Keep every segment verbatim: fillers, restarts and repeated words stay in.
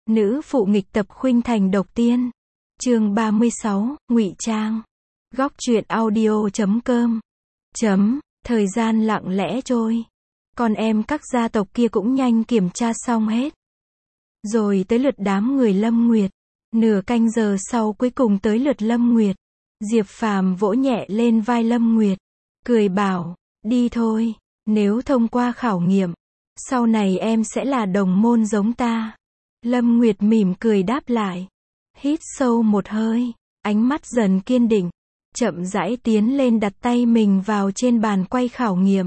Nữ phụ nghịch tập khuynh thành độc tiên. Chương ba mươi sáu, ngụy trang. Góc truyện audio chấm com. Chấm, thời gian lặng lẽ trôi. Con em các gia tộc kia cũng nhanh kiểm tra xong hết. Rồi tới lượt đám người Lâm Nguyệt. Nửa canh giờ sau cuối cùng tới lượt Lâm Nguyệt. Diệp Phàm vỗ nhẹ lên vai Lâm Nguyệt, cười bảo, đi thôi, nếu thông qua khảo nghiệm, sau này em sẽ là đồng môn giống ta. Lâm Nguyệt mỉm cười đáp lại, hít sâu một hơi, ánh mắt dần kiên định, chậm rãi tiến lên đặt tay mình vào trên bàn quay khảo nghiệm.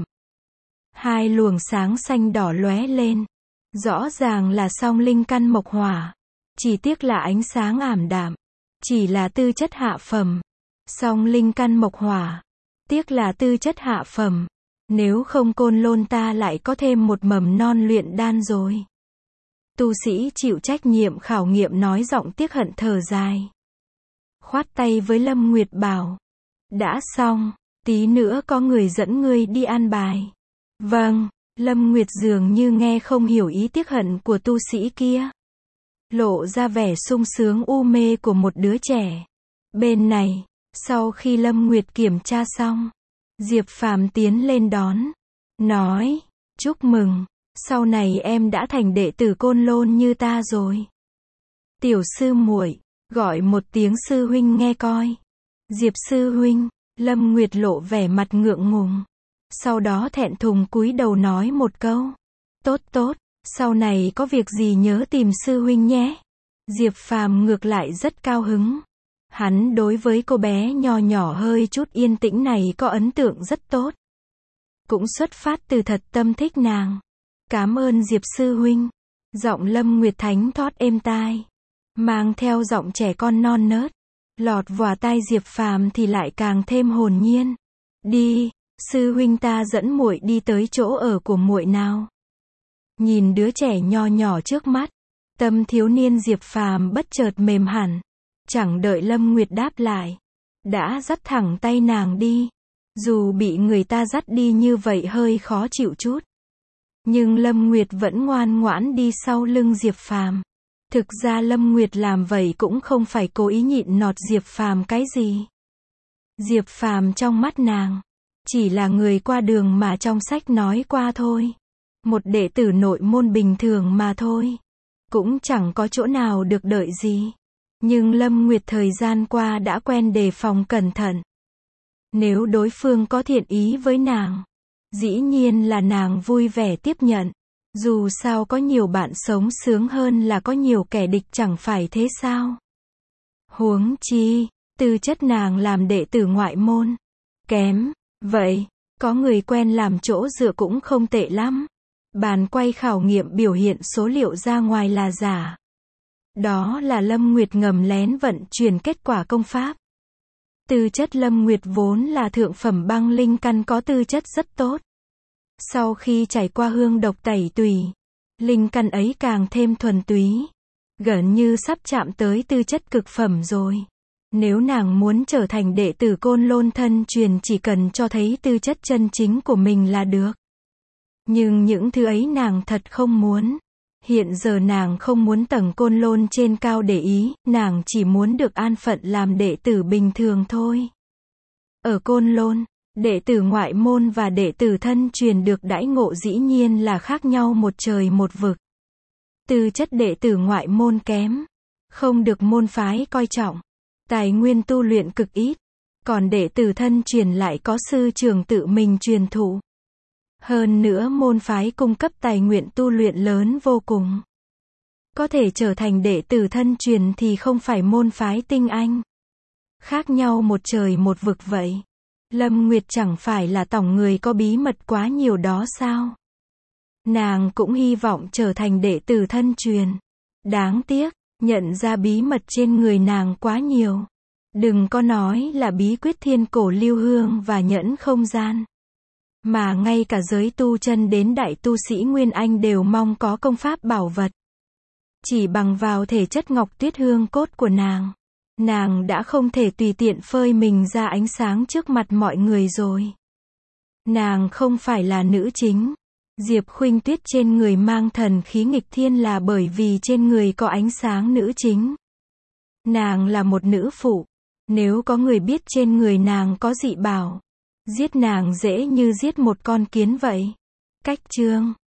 Hai luồng sáng xanh đỏ lóe lên, rõ ràng là song linh căn mộc hỏa, chỉ tiếc là ánh sáng ảm đạm, chỉ là tư chất hạ phẩm. Song linh căn mộc hỏa, tiếc là tư chất hạ phẩm, nếu không Côn Lôn ta lại có thêm một mầm non luyện đan rồi. Tu sĩ chịu trách nhiệm khảo nghiệm nói giọng tiếc hận thở dài. Khoát tay với Lâm Nguyệt bảo, đã xong, tí nữa có người dẫn ngươi đi an bài. Vâng, Lâm Nguyệt dường như nghe không hiểu ý tiếc hận của tu sĩ kia. Lộ ra vẻ sung sướng u mê của một đứa trẻ. Bên này, sau khi Lâm Nguyệt kiểm tra xong, Diệp Phàm tiến lên đón, nói, chúc mừng, sau này em đã thành đệ tử Côn Lôn như ta rồi. Tiểu sư muội, gọi một tiếng sư huynh nghe coi. Diệp sư huynh, Lâm Nguyệt lộ vẻ mặt ngượng ngùng, sau đó thẹn thùng cúi đầu nói một câu, tốt tốt, sau này có việc gì nhớ tìm sư huynh nhé. Diệp Phàm ngược lại rất cao hứng. Hắn đối với cô bé nho nhỏ hơi chút yên tĩnh này có ấn tượng rất tốt. Cũng xuất phát từ thật tâm thích nàng. Cảm ơn Diệp sư huynh. Giọng Lâm Nguyệt thánh thót êm tai, mang theo giọng trẻ con non nớt, lọt vào tai Diệp Phàm thì lại càng thêm hồn nhiên. Đi, sư huynh ta dẫn muội đi tới chỗ ở của muội nào. Nhìn đứa trẻ nho nhỏ trước mắt, tâm thiếu niên Diệp Phàm bất chợt mềm hẳn. Chẳng đợi Lâm Nguyệt đáp lại, đã dắt thẳng tay nàng đi. Dù bị người ta dắt đi như vậy hơi khó chịu chút, nhưng Lâm Nguyệt vẫn ngoan ngoãn đi sau lưng Diệp Phàm. Thực ra Lâm Nguyệt làm vậy cũng không phải cố ý nhịn nọt Diệp Phàm cái gì. Diệp Phàm trong mắt nàng, chỉ là người qua đường mà trong sách nói qua thôi. Một đệ tử nội môn bình thường mà thôi. Cũng chẳng có chỗ nào được đợi gì. Nhưng Lâm Nguyệt thời gian qua đã quen đề phòng cẩn thận. Nếu đối phương có thiện ý với nàng, dĩ nhiên là nàng vui vẻ tiếp nhận. Dù sao có nhiều bạn sống sướng hơn là có nhiều kẻ địch chẳng phải thế sao? Huống chi, tư chất nàng làm đệ tử ngoại môn kém, vậy, có người quen làm chỗ dựa cũng không tệ lắm. Bàn quay khảo nghiệm biểu hiện số liệu ra ngoài là giả. Đó là Lâm Nguyệt ngầm lén vận chuyển kết quả công pháp. Tư chất Lâm Nguyệt vốn là thượng phẩm băng linh căn có tư chất rất tốt. Sau khi trải qua hương độc tẩy tùy, linh căn ấy càng thêm thuần túy. Gần như sắp chạm tới tư chất cực phẩm rồi. Nếu nàng muốn trở thành đệ tử Côn Lôn thân truyền chỉ cần cho thấy tư chất chân chính của mình là được. Nhưng những thứ ấy nàng thật không muốn. Hiện giờ nàng không muốn tầng Côn Lôn trên cao để ý, nàng chỉ muốn được an phận làm đệ tử bình thường thôi. Ở Côn Lôn, đệ tử ngoại môn và đệ tử thân truyền được đãi ngộ dĩ nhiên là khác nhau một trời một vực. Tư chất đệ tử ngoại môn kém, không được môn phái coi trọng, tài nguyên tu luyện cực ít, còn đệ tử thân truyền lại có sư trưởng tự mình truyền thụ. Hơn nữa môn phái cung cấp tài nguyện tu luyện lớn vô cùng. Có thể trở thành đệ tử thân truyền thì không phải môn phái tinh anh. Khác nhau một trời một vực vậy. Lâm Nguyệt chẳng phải là tổng người có bí mật quá nhiều đó sao? Nàng cũng hy vọng trở thành đệ tử thân truyền. Đáng tiếc, nhận ra bí mật trên người nàng quá nhiều. Đừng có nói là bí quyết thiên cổ lưu hương và nhẫn không gian. Mà ngay cả giới tu chân đến đại tu sĩ Nguyên Anh đều mong có công pháp bảo vật. Chỉ bằng vào thể chất ngọc tuyết hương cốt của nàng, nàng đã không thể tùy tiện phơi mình ra ánh sáng trước mặt mọi người rồi. Nàng không phải là nữ chính, Diệp Khuynh Tuyết trên người mang thần khí nghịch thiên là bởi vì trên người có ánh sáng nữ chính. Nàng là một nữ phụ. Nếu có người biết trên người nàng có dị bảo, giết nàng dễ như giết một con kiến vậy. Cách chương